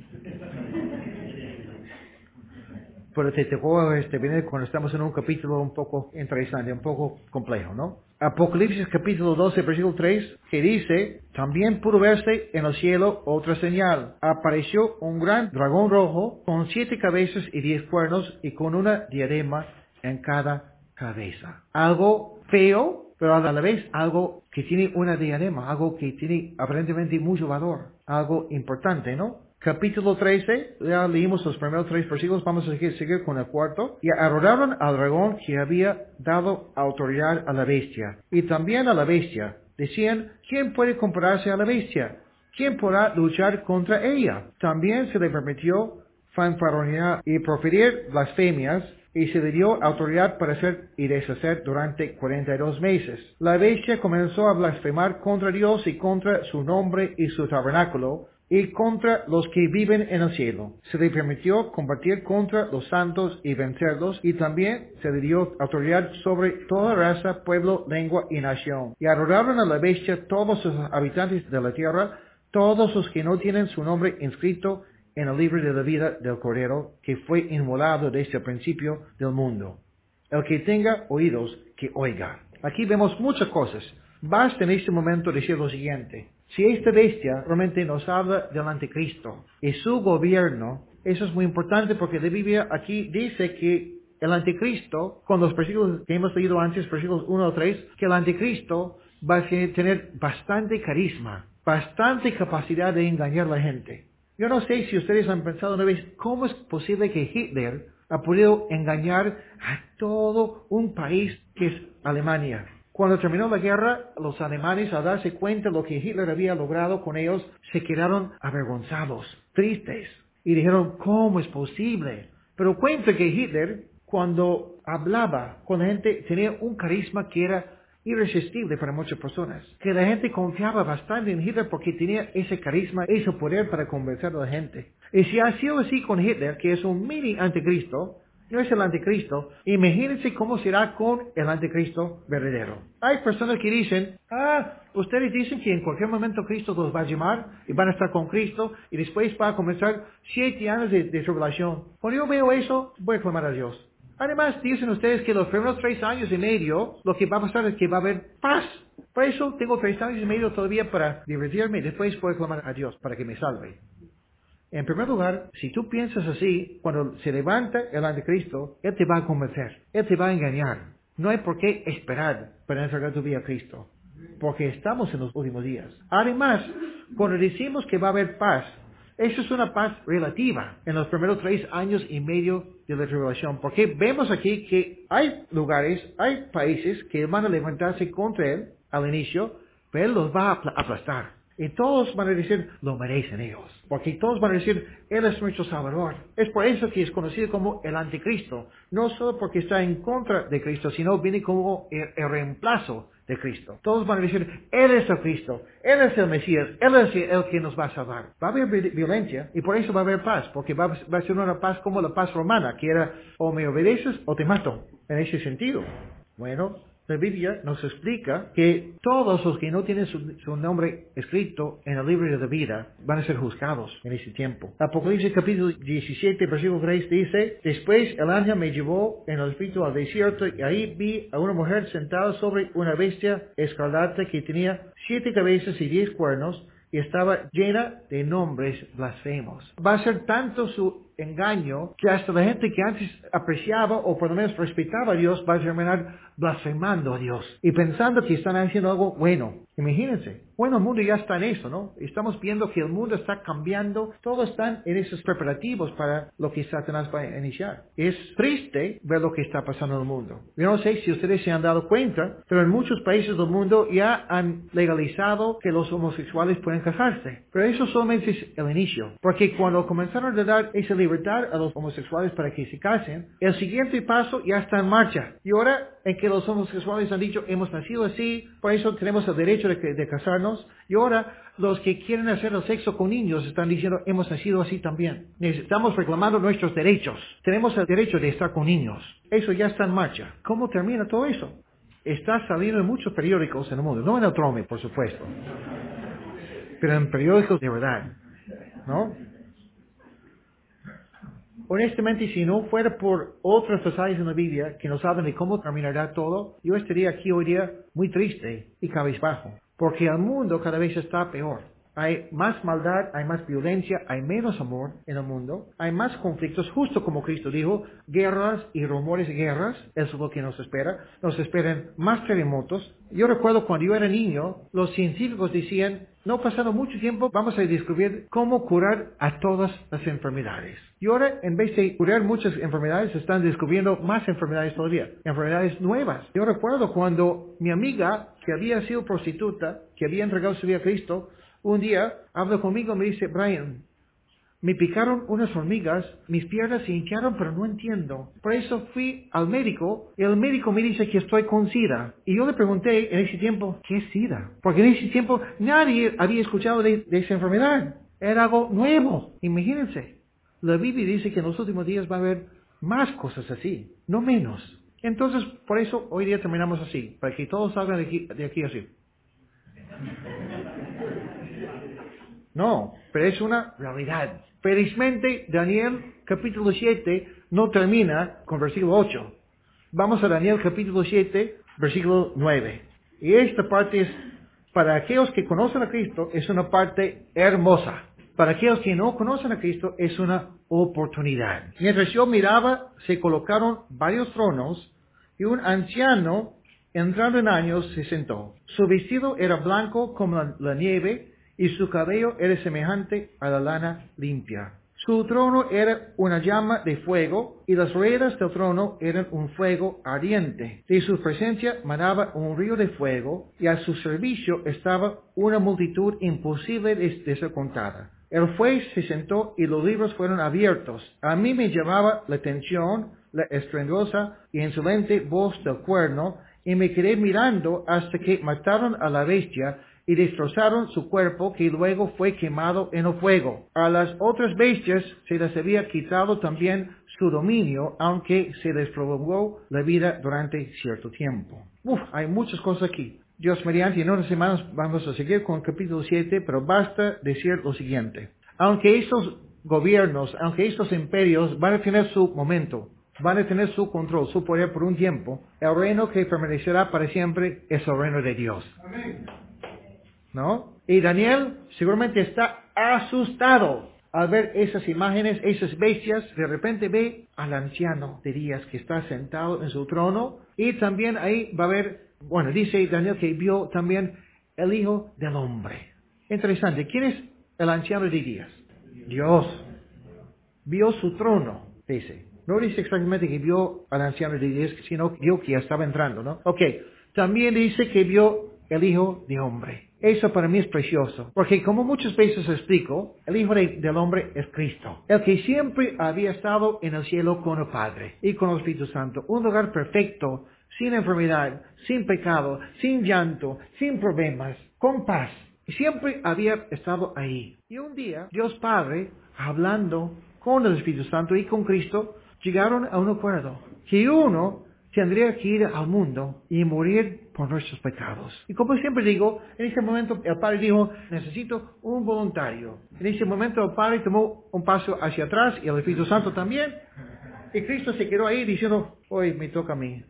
Pero te tocó este, venir cuando estamos en un capítulo un poco interesante, un poco complejo, ¿no? Apocalipsis capítulo doce, versículo tres, que dice, también pudo verse en el cielo otra señal. Apareció un gran dragón rojo con siete cabezas y diez cuernos y con una diadema en cada cabeza. Algo feo, pero a la vez algo que tiene una diadema, algo que tiene aparentemente mucho valor, algo importante, ¿no? Capítulo trece, ya leímos los primeros tres versículos, vamos a seguir, seguir con el cuarto. Y adoraron al dragón que había dado autoridad a la bestia, y también a la bestia. Decían, ¿quién puede compararse a la bestia? ¿Quién podrá luchar contra ella? También se le permitió fanfarronear y proferir blasfemias, y se le dio autoridad para hacer y deshacer durante cuarenta y dos meses. La bestia comenzó a blasfemar contra Dios y contra su nombre y su tabernáculo, y contra los que viven en el cielo. Se le permitió combatir contra los santos y vencerlos, y también se le dio autoridad sobre toda raza, pueblo, lengua y nación. Y adoraron a la bestia todos los habitantes de la tierra, todos los que no tienen su nombre inscrito en el libro de la vida del Cordero, que fue inmolado desde el principio del mundo. El que tenga oídos, que oiga. Aquí vemos muchas cosas. Basta en este momento decir lo siguiente. Si esta bestia realmente nos habla del anticristo y su gobierno, eso es muy importante porque la Biblia aquí dice que el anticristo, con los versículos que hemos leído antes, versículos uno a tres, que el anticristo va a tener bastante carisma, bastante capacidad de engañar a la gente. Yo no sé si ustedes han pensado una vez, ¿cómo es posible que Hitler ha podido engañar a todo un país que es Alemania. Cuando terminó la guerra, los alemanes, al darse cuenta de lo que Hitler había logrado con ellos, se quedaron avergonzados, tristes, y dijeron, ¿cómo es posible? Pero cuenta que Hitler, cuando hablaba con la gente, tenía un carisma que era irresistible para muchas personas. Que la gente confiaba bastante en Hitler porque tenía ese carisma, ese poder para convencer a la gente. Y si ha sido así con Hitler, que es un mini anticristo, no es el anticristo, imagínense cómo será con el anticristo verdadero. Hay personas que dicen, ah, ustedes dicen que en cualquier momento Cristo los va a llamar y van a estar con Cristo y después va a comenzar siete años de, de tribulación. Cuando yo veo eso, voy a clamar a Dios. Además, dicen ustedes que los primeros tres años y medio, lo que va a pasar es que va a haber paz. Por eso tengo tres años y medio todavía para divertirme y después voy a clamar a Dios para que me salve. En primer lugar, si tú piensas así, cuando se levanta el anticristo, Él te va a convencer, Él te va a engañar. No hay por qué esperar para entregar tu vida a Cristo, porque estamos en los últimos días. Además, cuando decimos que va a haber paz, eso es una paz relativa en los primeros tres años y medio de la tribulación, porque vemos aquí que hay lugares, hay países que van a levantarse contra Él al inicio, pero Él los va a aplastar. Y todos van a decir, lo merecen ellos. Porque todos van a decir, Él es nuestro Salvador. Es por eso que es conocido como el anticristo. No solo porque está en contra de Cristo, sino viene como el, el reemplazo de Cristo. Todos van a decir, Él es el Cristo. Él es el Mesías. Él es el que nos va a salvar. Va a haber violencia y por eso va a haber paz. Porque va, va a ser una paz como la paz romana, que era o me obedeces o te mato. En ese sentido. Bueno, la Biblia nos explica que todos los que no tienen su, su nombre escrito en el libro de la vida van a ser juzgados en ese tiempo. Apocalipsis capítulo diecisiete, versículo tres dice, después el ángel me llevó en el espíritu al desierto y ahí vi a una mujer sentada sobre una bestia escarlata que tenía siete cabezas y diez cuernos y estaba llena de nombres blasfemos. Va a ser tanto su engaño que hasta la gente que antes apreciaba o por lo menos respetaba a Dios va a terminar blasfemando a Dios y pensando que están haciendo algo bueno. Imagínense. Bueno, el mundo ya está en eso, ¿no? Estamos viendo que el mundo está cambiando. Todos están en esos preparativos para lo que Satanás va a iniciar. Es triste ver lo que está pasando en el mundo. Yo no sé si ustedes se han dado cuenta, pero en muchos países del mundo ya han legalizado que los homosexuales pueden casarse. Pero eso solamente es el inicio. Porque cuando comenzaron a dar esa libertad a los homosexuales para que se casen, el siguiente paso ya está en marcha. Y ahora en que los homosexuales han dicho, hemos nacido así, por eso tenemos el derecho de, de casarnos. Y ahora los que quieren hacer el sexo con niños están diciendo, hemos nacido así también. Necesitamos reclamando nuestros derechos. Tenemos el derecho de estar con niños. Eso ya está en marcha. ¿Cómo termina todo eso? Está saliendo en muchos periódicos en el mundo. No en el Trome, por supuesto. Pero en periódicos de verdad. ¿No? Honestamente, si no fuera por otros pasajes en la Biblia que nos hablan de cómo terminará todo, yo estaría aquí hoy día muy triste y cabizbajo. Porque el mundo cada vez está peor. Hay más maldad, hay más violencia, hay menos amor en el mundo, hay más conflictos, justo como Cristo dijo, guerras y rumores de guerras, eso es lo que nos espera. Nos esperan más terremotos. Yo recuerdo cuando yo era niño, los científicos decían, no pasado mucho tiempo vamos a descubrir cómo curar a todas las enfermedades. Y ahora, en vez de curar muchas enfermedades, están descubriendo más enfermedades todavía, enfermedades nuevas. Yo recuerdo cuando mi amiga, que había sido prostituta, que había entregado su vida a Cristo, un día habla conmigo y me dice, Brian, me picaron unas hormigas, mis piernas se hincharon, pero no entiendo. Por eso fui al médico, y el médico me dice que estoy con SIDA. Y yo le pregunté en ese tiempo, ¿qué es SIDA? Porque en ese tiempo nadie había escuchado de, de esa enfermedad. Era algo nuevo. Imagínense. La Biblia dice que en los últimos días va a haber más cosas así, no menos. Entonces, por eso hoy día terminamos así, para que todos salgan de aquí, de aquí así. No, pero es una realidad. Felizmente, Daniel capítulo siete no termina con versículo ocho. Vamos a Daniel capítulo siete, versículo nueve. Y esta parte es, para aquellos que conocen a Cristo, es una parte hermosa. Para aquellos que no conocen a Cristo, es una oportunidad. Mientras yo miraba, se colocaron varios tronos y un anciano, entrando en años, se sentó. Su vestido era blanco como la, la nieve, y su cabello era semejante a la lana limpia. Su trono era una llama de fuego, y las ruedas del trono eran un fuego ardiente. De su presencia manaba un río de fuego, y a su servicio estaba una multitud imposible de, de ser contada. El juez se sentó y los libros fueron abiertos. A mí me llamaba la atención la estruendosa y insolente voz del cuerno, y me quedé mirando hasta que mataron a la bestia y destrozaron su cuerpo, que luego fue quemado en el fuego. A las otras bestias se les había quitado también su dominio, aunque se les prolongó la vida durante cierto tiempo. Uf, hay muchas cosas aquí. Dios mediante, en unas semanas vamos a seguir con el capítulo siete, pero basta decir lo siguiente. Aunque estos gobiernos, aunque estos imperios van a tener su momento, van a tener su control, su poder por un tiempo, el reino que permanecerá para siempre es el reino de Dios. Amén. ¿No? Y Daniel seguramente está asustado al ver esas imágenes, esas bestias. De repente ve al anciano de días que está sentado en su trono, y también ahí va a ver, bueno, dice Daniel que vio también el Hijo del Hombre. Interesante. ¿Quién es el anciano de días? Dios. Vio su trono, dice. No dice exactamente que vio al anciano de días, sino que vio que ya estaba entrando, ¿no? Ok. También dice que vio el Hijo de Hombre. Eso para mí es precioso, porque como muchas veces explico, el Hijo de, del Hombre es Cristo, el que siempre había estado en el cielo con el Padre y con el Espíritu Santo, un lugar perfecto, sin enfermedad, sin pecado, sin llanto, sin problemas, con paz. Y siempre había estado ahí. Y un día, Dios Padre, hablando con el Espíritu Santo y con Cristo, llegaron a un acuerdo, que uno tendría que ir al mundo y morir por nuestros pecados. Y como siempre digo, en ese momento el Padre dijo, necesito un voluntario. En ese momento el Padre tomó un paso hacia atrás, y el Espíritu Santo también, y Cristo se quedó ahí diciendo, hoy me toca a mí.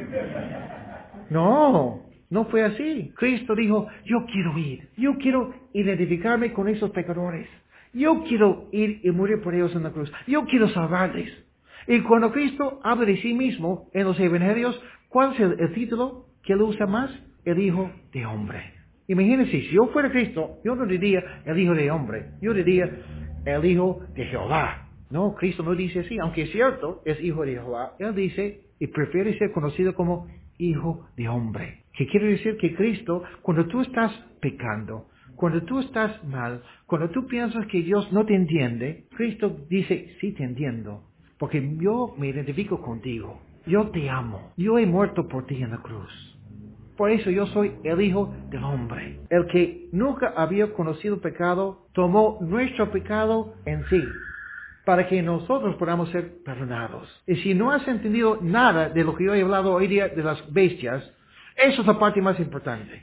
No, no fue así. Cristo dijo, yo quiero ir, yo quiero identificarme con esos pecadores, yo quiero ir y morir por ellos en la cruz, yo quiero salvarles. Y cuando Cristo habla de sí mismo en los evangelios, ¿cuál es el, el título que él usa más? El Hijo de Hombre. Imagínense, si yo fuera Cristo, yo no diría el Hijo de Hombre, yo diría el Hijo de Jehová. No, Cristo no dice así, aunque es cierto, es Hijo de Jehová. Él dice, y prefiere ser conocido como Hijo de Hombre. Que quiere decir que Cristo, cuando tú estás pecando, cuando tú estás mal, cuando tú piensas que Dios no te entiende, Cristo dice, sí te entiendo. Porque yo me identifico contigo. Yo te amo. Yo he muerto por ti en la cruz. Por eso yo soy el Hijo del Hombre. El que nunca había conocido pecado, tomó nuestro pecado en sí, para que nosotros podamos ser perdonados. Y si no has entendido nada de lo que yo he hablado hoy día de las bestias, eso es la parte más importante.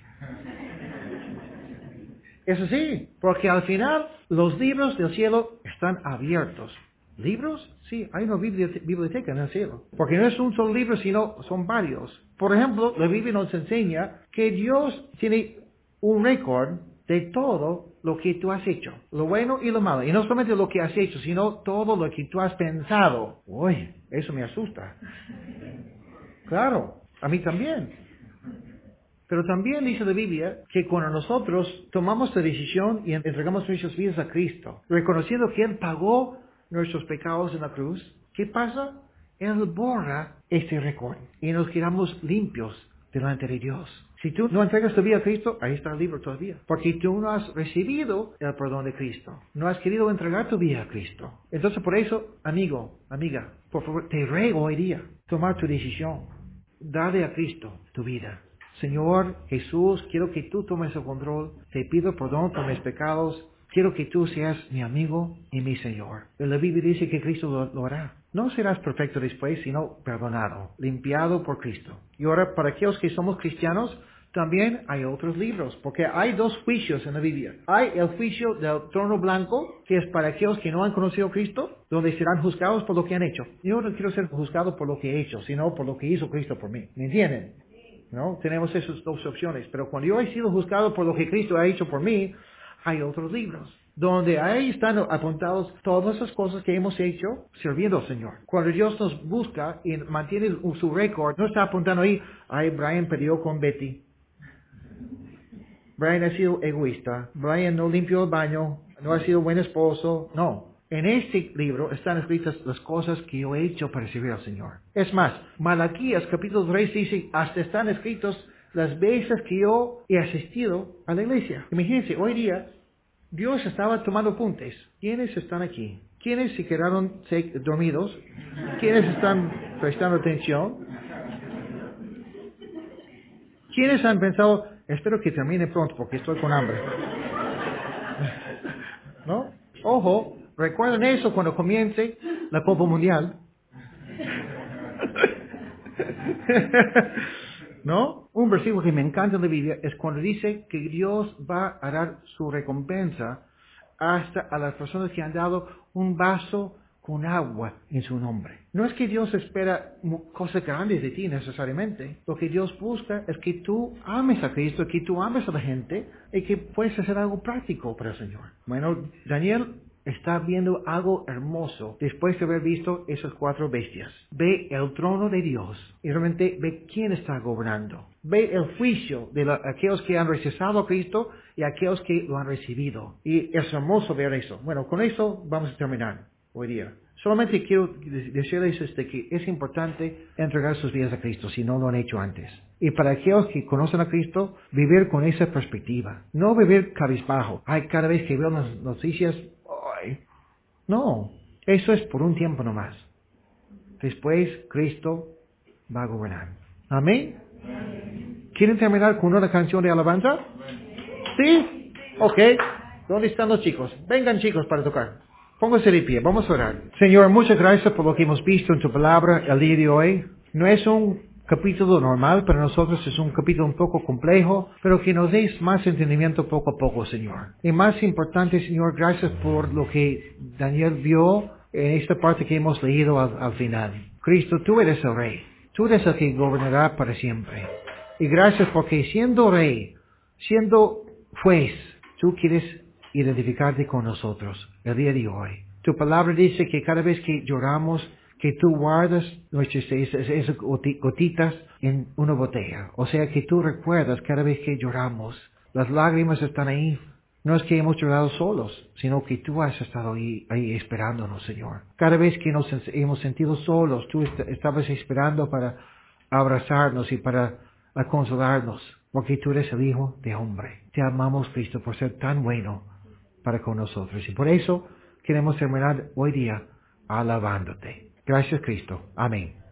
Eso sí, porque al final los libros del cielo están abiertos. ¿Libros? Sí, hay una biblioteca en el cielo. Porque no es un solo libro, sino son varios. Por ejemplo, la Biblia nos enseña que Dios tiene un récord de todo lo que tú has hecho. Lo bueno y lo malo. Y no solamente lo que has hecho, sino todo lo que tú has pensado. Uy, eso me asusta. Claro, a mí también. Pero también dice la Biblia que cuando nosotros tomamos la decisión y entregamos nuestras vidas a Cristo, reconociendo que Él pagó nuestros pecados en la cruz, ¿qué pasa? Él borra este récord y nos quedamos limpios delante de Dios. Si tú no entregas tu vida a Cristo, ahí está el libro todavía. Porque tú no has recibido el perdón de Cristo. No has querido entregar tu vida a Cristo. Entonces por eso, amigo, amiga, por favor, te ruego hoy día, tomar tu decisión. Dale a Cristo tu vida. Señor Jesús, quiero que tú tomes el control. Te pido perdón por mis pecados. Quiero que tú seas mi amigo y mi Señor. La Biblia dice que Cristo lo, lo hará. No serás perfecto después, sino perdonado, limpiado por Cristo. Y ahora, para aquellos que somos cristianos, también hay otros libros, porque hay dos juicios en la Biblia. Hay el juicio del trono blanco, que es para aquellos que no han conocido a Cristo, donde serán juzgados por lo que han hecho. Yo no quiero ser juzgado por lo que he hecho, sino por lo que hizo Cristo por mí. ¿Me entienden? ¿No? Tenemos esas dos opciones. Pero cuando yo he sido juzgado por lo que Cristo ha hecho por mí, hay otros libros, donde ahí están apuntados todas esas cosas que hemos hecho sirviendo al Señor. Cuando Dios nos busca y mantiene su récord, no está apuntando ahí, ay, Brian peleó con Betty. Brian ha sido egoísta. Brian no limpió el baño. No ha sido buen esposo. No. En este libro están escritas las cosas que yo he hecho para servir al Señor. Es más, Malaquías capítulo tres dice, hasta están escritos las veces que yo he asistido a la iglesia. Imagínense, hoy día Dios estaba tomando apuntes. ¿Quiénes están aquí? ¿Quiénes se quedaron dormidos? ¿Quiénes están prestando atención? ¿Quiénes han pensado, espero que termine pronto porque estoy con hambre? ¿No? Ojo, recuerden eso cuando comience la Copa Mundial. ¿No? Un versículo que me encanta en la Biblia es cuando dice que Dios va a dar su recompensa hasta a las personas que han dado un vaso con agua en su nombre. No es que Dios espera cosas grandes de ti necesariamente. Lo que Dios busca es que tú ames a Cristo, que tú ames a la gente y que puedes hacer algo práctico para el Señor. Bueno, Daniel está viendo algo hermoso después de haber visto esas cuatro bestias. Ve el trono de Dios y realmente ve quién está gobernando. Ve el juicio de la, aquellos que han rechazado a Cristo y aquellos que lo han recibido. Y es hermoso ver eso. Bueno, con eso vamos a terminar hoy día. Solamente quiero decirles este, que es importante entregar sus vidas a Cristo si no lo han hecho antes. Y para aquellos que conocen a Cristo, vivir con esa perspectiva. No vivir cabizbajo. Ay, cada vez que veo las noticias, ay. No, eso es por un tiempo nomás. Después, Cristo va a gobernar. ¿Amén? ¿Quieren terminar con una canción de alabanza? ¿Sí? Ok. ¿Dónde están los chicos? Vengan chicos para tocar. Pónganse de pie, vamos a orar. Señor, muchas gracias por lo que hemos visto en tu palabra el día de hoy. No es un capítulo normal para nosotros, es un capítulo un poco complejo, pero que nos des más entendimiento poco a poco, Señor. Y más importante, Señor, gracias por lo que Daniel vio en esta parte que hemos leído al, al final. Cristo, tú eres el Rey. Tú eres el que gobernará para siempre. Y gracias porque siendo Rey, siendo juez, tú quieres identificarte con nosotros el día de hoy. Tu palabra dice que cada vez que lloramos, que tú guardas nuestras esas, esas gotitas en una botella. O sea que tú recuerdas cada vez que lloramos. Las lágrimas están ahí. No es que hemos llorado solos, sino que tú has estado ahí, ahí esperándonos, Señor. Cada vez que nos hemos sentido solos, tú est- estabas esperando para abrazarnos y para consolarnos. Porque tú eres el Hijo de Hombre. Te amamos, Cristo, por ser tan bueno para con nosotros. Y por eso queremos terminar hoy día alabándote. Gracias, Cristo. Amén.